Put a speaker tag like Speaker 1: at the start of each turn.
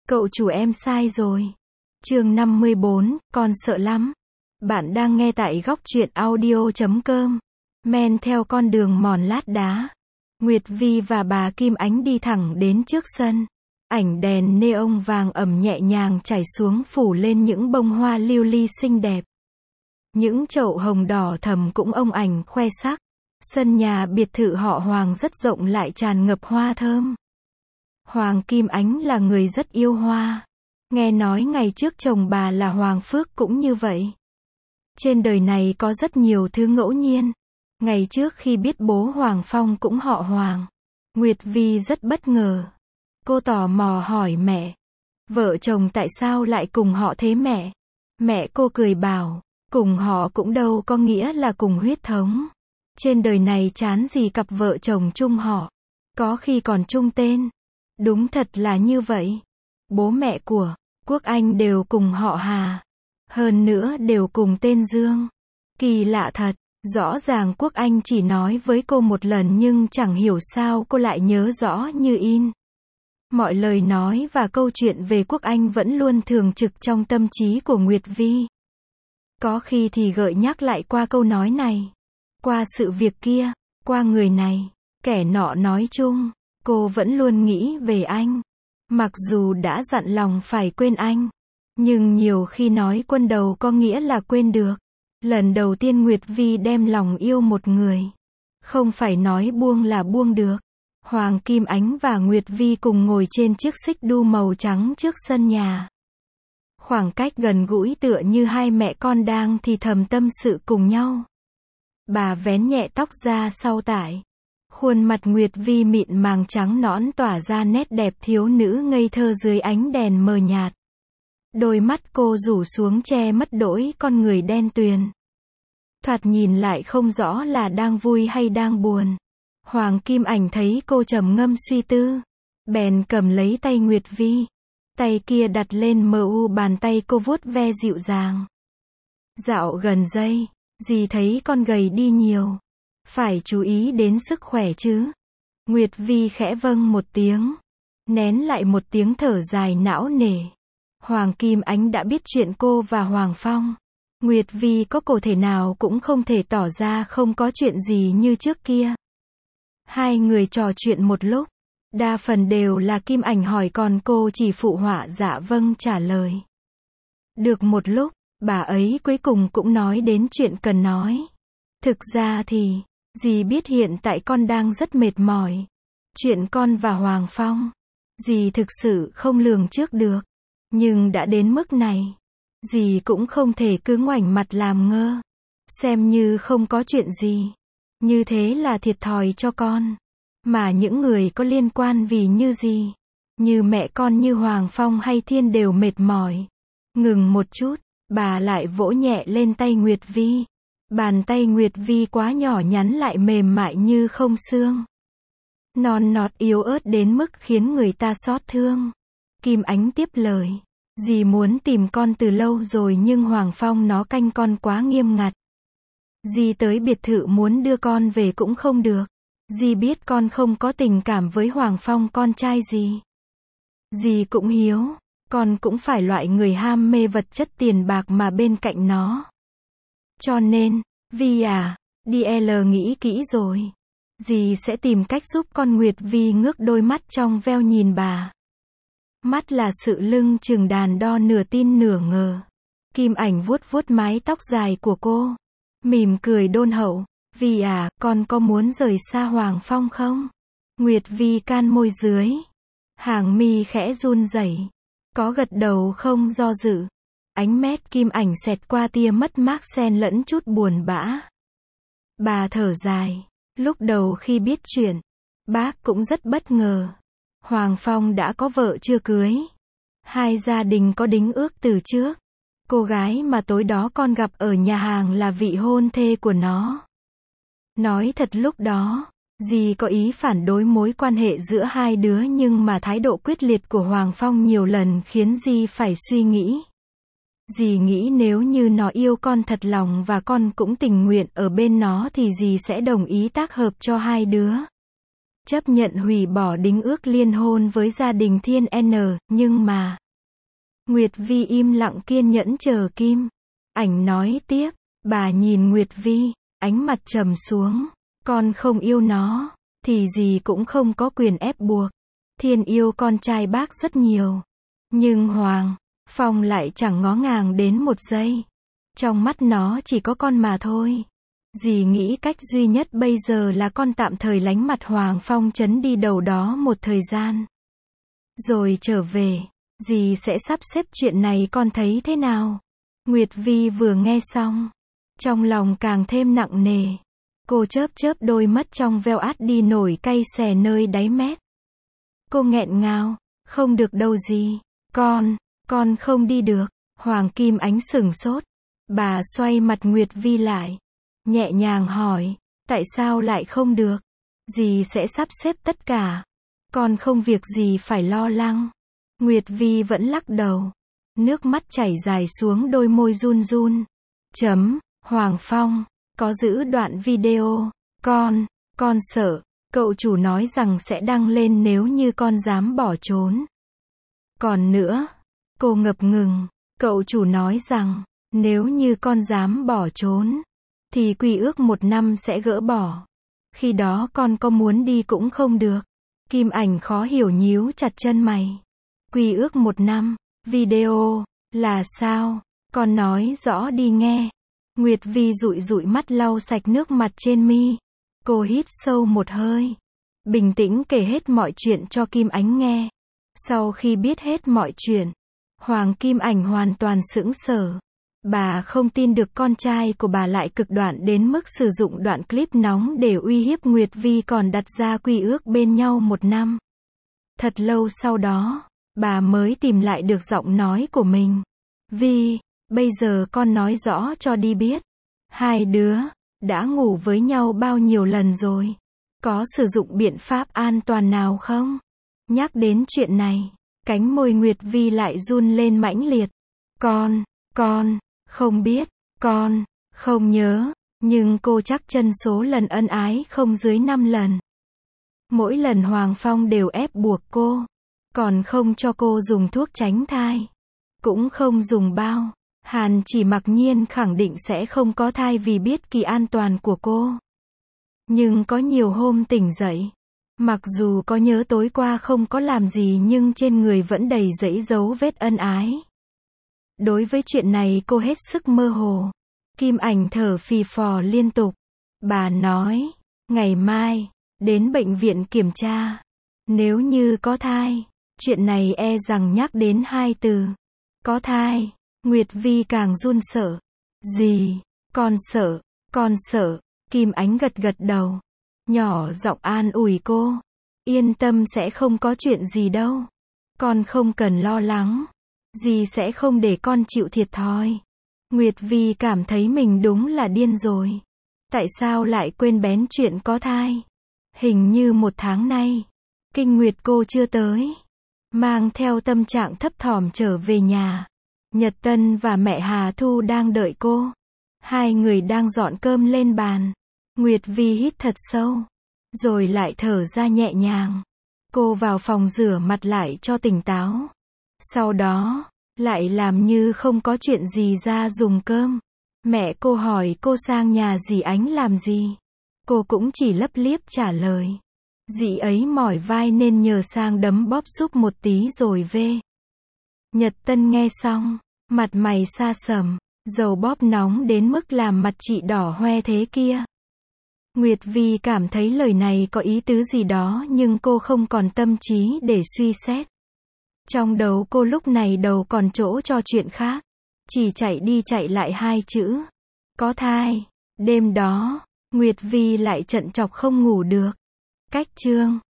Speaker 1: Cậu chủ em sai rồi. Chương 54, con sợ lắm. Bạn đang nghe tại góc truyện audio.com. Men theo con đường mòn lát đá. Nguyệt Vi và bà Kim Ánh đi thẳng đến trước sân. Ảnh đèn neon vàng ẩm nhẹ nhàng chảy xuống phủ lên những bông hoa lưu ly xinh đẹp. Những chậu hồng đỏ thầm cũng ông ảnh khoe sắc. Sân nhà biệt thự họ Hoàng rất rộng lại tràn ngập hoa thơm. Hoàng Kim Ánh là người rất yêu hoa. Nghe nói ngày trước chồng bà là Hoàng Phước cũng như vậy. Trên đời này có rất nhiều thứ ngẫu nhiên. Ngày trước khi biết bố Hoàng Phong cũng họ Hoàng, Nguyệt Vi rất bất ngờ. Cô tò mò hỏi mẹ, vợ chồng tại sao lại cùng họ thế mẹ? Mẹ cô cười bảo, cùng họ cũng đâu có nghĩa là cùng huyết thống. Trên đời này chán gì cặp vợ chồng chung họ, có khi còn chung tên. Đúng thật là như vậy. Bố mẹ của Quốc Anh đều cùng họ Hà. Hơn nữa đều cùng tên Dương. Kỳ lạ thật, rõ ràng Quốc Anh chỉ nói với cô một lần nhưng chẳng hiểu sao cô lại nhớ rõ như in. Mọi lời nói và câu chuyện về Quốc Anh vẫn luôn thường trực trong tâm trí của Nguyệt Vi. Có khi thì gợi nhắc lại qua câu nói này, qua sự việc kia, qua người này, kẻ nọ nói chung. Cô vẫn luôn nghĩ về anh. Mặc dù đã dặn lòng phải quên anh, nhưng nhiều khi nói quên đầu có nghĩa là quên được. Lần đầu tiên Nguyệt Vi đem lòng yêu một người, không phải nói buông là buông được. Hoàng Kim Ánh và Nguyệt Vi cùng ngồi trên chiếc xích đu màu trắng trước sân nhà. Khoảng cách gần gũi tựa như hai mẹ con đang thì thầm tâm sự cùng nhau. Bà vén nhẹ tóc ra sau tai. Khuôn mặt Nguyệt Vi mịn màng trắng nõn tỏa ra nét đẹp thiếu nữ ngây thơ dưới ánh đèn mờ nhạt. Đôi mắt cô rủ xuống che mất đỗi con người đen tuyền. Thoạt nhìn lại không rõ là đang vui hay đang buồn. Hoàng Kim Ảnh thấy cô trầm ngâm suy tư, bèn cầm lấy tay Nguyệt Vi. Tay kia đặt lên mu bàn tay cô vuốt ve dịu dàng. Dạo gần đây, dì thấy con gầy đi nhiều. Phải chú ý đến sức khỏe chứ. Nguyệt Vi khẽ vâng một tiếng. Nén lại một tiếng thở dài não nề. Hoàng Kim Ánh đã biết chuyện cô và Hoàng Phong. Nguyệt Vi có cổ thể nào cũng không thể tỏ ra không có chuyện gì như trước kia. Hai người trò chuyện một lúc. Đa phần đều là Kim Ảnh hỏi còn cô chỉ phụ họa dạ vâng trả lời. Được một lúc, bà ấy cuối cùng cũng nói đến chuyện cần nói. Thực ra thì, dì biết hiện tại con đang rất mệt mỏi. Chuyện con và Hoàng Phong, dì thực sự không lường trước được. Nhưng đã đến mức này, dì cũng không thể cứ ngoảnh mặt làm ngơ. Xem như không có chuyện gì. Như thế là thiệt thòi cho con. Mà những người có liên quan vì như gì, như mẹ con như Hoàng Phong hay Thiên đều mệt mỏi. Ngừng một chút, bà lại vỗ nhẹ lên tay Nguyệt Vi. Bàn tay Nguyệt Vi quá nhỏ nhắn lại mềm mại như không xương. Non nọt yếu ớt đến mức khiến người ta xót thương. Kim Ánh tiếp lời. Dì muốn tìm con từ lâu rồi nhưng Hoàng Phong nó canh con quá nghiêm ngặt. Dì tới biệt thự muốn đưa con về cũng không được. Dì biết con không có tình cảm với Hoàng Phong con trai dì. Dì cũng hiếu. Con cũng phải loại người ham mê vật chất tiền bạc mà bên cạnh nó. Cho nên, Vi à, DL nghĩ kỹ rồi. Dì sẽ tìm cách giúp con. Nguyệt Vi ngước đôi mắt trong veo nhìn bà. Mắt là sự lưng chừng đàn đo nửa tin nửa ngờ. Kim Ảnh vuốt vuốt mái tóc dài của cô. Mỉm cười đôn hậu. Vi à, con có muốn rời xa Hoàng Phong không? Nguyệt Vi can môi dưới. Hàng mi khẽ run rẩy. Có gật đầu không do dự. Ánh mét Kim Ảnh xẹt qua tia mất mát xen lẫn chút buồn bã. Bà thở dài. Lúc đầu khi biết chuyện, bác cũng rất bất ngờ. Hoàng Phong đã có vợ chưa cưới. Hai gia đình có đính ước từ trước. Cô gái mà tối đó con gặp ở nhà hàng là vị hôn thê của nó. Nói thật lúc đó, dì có ý phản đối mối quan hệ giữa hai đứa nhưng mà thái độ quyết liệt của Hoàng Phong nhiều lần khiến dì phải suy nghĩ. Dì nghĩ nếu như nó yêu con thật lòng và con cũng tình nguyện ở bên nó thì dì sẽ đồng ý tác hợp cho hai đứa. chấp nhận hủy bỏ đính ước liên hôn với gia đình Thiên N, nhưng mà Nguyệt Vi im lặng kiên nhẫn chờ Kim Ảnh nói tiếp. Bà nhìn Nguyệt Vi, ánh mặt trầm xuống. Con không yêu nó, thì gì cũng không có quyền ép buộc. Thiên yêu con trai bác rất nhiều. Nhưng Hoàng Phong lại chẳng ngó ngàng đến một giây. Trong mắt nó chỉ có con mà thôi. Dì nghĩ cách duy nhất bây giờ là con tạm thời lánh mặt Hoàng Phong trấn đi đâu đó một thời gian. Rồi trở về, dì sẽ sắp xếp chuyện này, con thấy thế nào? Nguyệt Vi vừa nghe xong, trong lòng càng thêm nặng nề. Cô chớp chớp đôi mắt trong veo át đi nổi cay xè nơi đáy mét. Cô nghẹn ngào, không được đâu dì. Con không đi được. Hoàng Kim Ánh sửng sốt. Bà xoay mặt Nguyệt Vi lại, nhẹ nhàng hỏi, tại sao lại không được? Dì sẽ sắp xếp tất cả. Con không việc gì phải lo lắng. Nguyệt Vi vẫn lắc đầu. Nước mắt chảy dài xuống đôi môi run run. Hoàng Phong, có giữ đoạn video. Con sợ. Cậu chủ nói rằng sẽ đăng lên nếu như con dám bỏ trốn. Còn nữa, cô ngập ngừng. Cậu chủ nói rằng, nếu như con dám bỏ trốn, thì quy ước 1 năm sẽ gỡ bỏ. Khi đó con có muốn đi cũng không được. Kim Ảnh khó hiểu nhíu chặt chân mày. Quy ước 1 năm, video, là sao? Con nói rõ đi nghe. Nguyệt Vi dụi dụi mắt lau sạch nước mặt trên mi. Cô hít sâu một hơi. Bình tĩnh kể hết mọi chuyện cho Kim Ánh nghe. Sau khi biết hết mọi chuyện, Hoàng Kim Ảnh hoàn toàn sững sờ. Bà không tin được con trai của bà lại cực đoan đến mức sử dụng đoạn clip nóng để uy hiếp Nguyệt Vi, còn đặt ra quy ước bên nhau 1 năm. Thật lâu sau đó, bà mới tìm lại được giọng nói của mình. Vi, bây giờ con nói rõ cho đi biết. Hai đứa đã ngủ với nhau bao nhiêu lần rồi? Có sử dụng biện pháp an toàn nào không? Nhắc đến chuyện này, cánh môi Nguyệt Vi lại run lên mãnh liệt. Con không biết, con không nhớ, nhưng cô chắc chân số lần ân ái không dưới 5 lần. Mỗi lần Hoàng Phong đều ép buộc cô, còn không cho cô dùng thuốc tránh thai, cũng không dùng bao. Hàn Chỉ mặc nhiên khẳng định sẽ không có thai vì biết kỳ an toàn của cô. Nhưng có nhiều hôm tỉnh dậy, mặc dù có nhớ tối qua không có làm gì nhưng trên người vẫn đầy dẫy dấu vết ân ái. Đối với chuyện này cô hết sức mơ hồ. Kim Ảnh thở phì phò liên tục. Bà nói, ngày mai, đến bệnh viện kiểm tra. Nếu như có thai, chuyện này e rằng nhắc đến 2 từ. Có thai, Nguyệt Vi càng run sợ. Dì, con sợ. Kim Ánh gật gật đầu. Nhỏ giọng an ủi cô. Yên tâm, sẽ không có chuyện gì đâu. Con không cần lo lắng. Dì sẽ không để con chịu thiệt thòi. Nguyệt Vi cảm thấy mình đúng là điên rồi. Tại sao lại quên bén chuyện có thai? Hình như 1 tháng nay, kinh nguyệt cô chưa tới. Mang theo tâm trạng thấp thỏm trở về nhà. Nhật Tân và mẹ Hà Thu đang đợi cô. Hai người đang dọn cơm lên bàn. Nguyệt Vi hít thật sâu, rồi lại thở ra nhẹ nhàng. Cô vào phòng rửa mặt lại cho tỉnh táo. Sau đó, lại làm như không có chuyện gì ra dùng cơm. Mẹ cô hỏi cô sang nhà dì Ánh làm gì. Cô cũng chỉ lấp liếp trả lời. Dì ấy mỏi vai nên nhờ sang đấm bóp giúp một tí rồi về. Nhật Tân nghe xong, mặt mày xa sầm, dầu bóp nóng đến mức làm mặt chị đỏ hoe thế kia. Nguyệt Vi cảm thấy lời này có ý tứ gì đó nhưng cô không còn tâm trí để suy xét. Trong đầu cô lúc này đầu còn chỗ cho chuyện khác. Chỉ chạy đi chạy lại 2 chữ. Có thai. Đêm đó, Nguyệt Vi lại trận chọc không ngủ được. Cách chương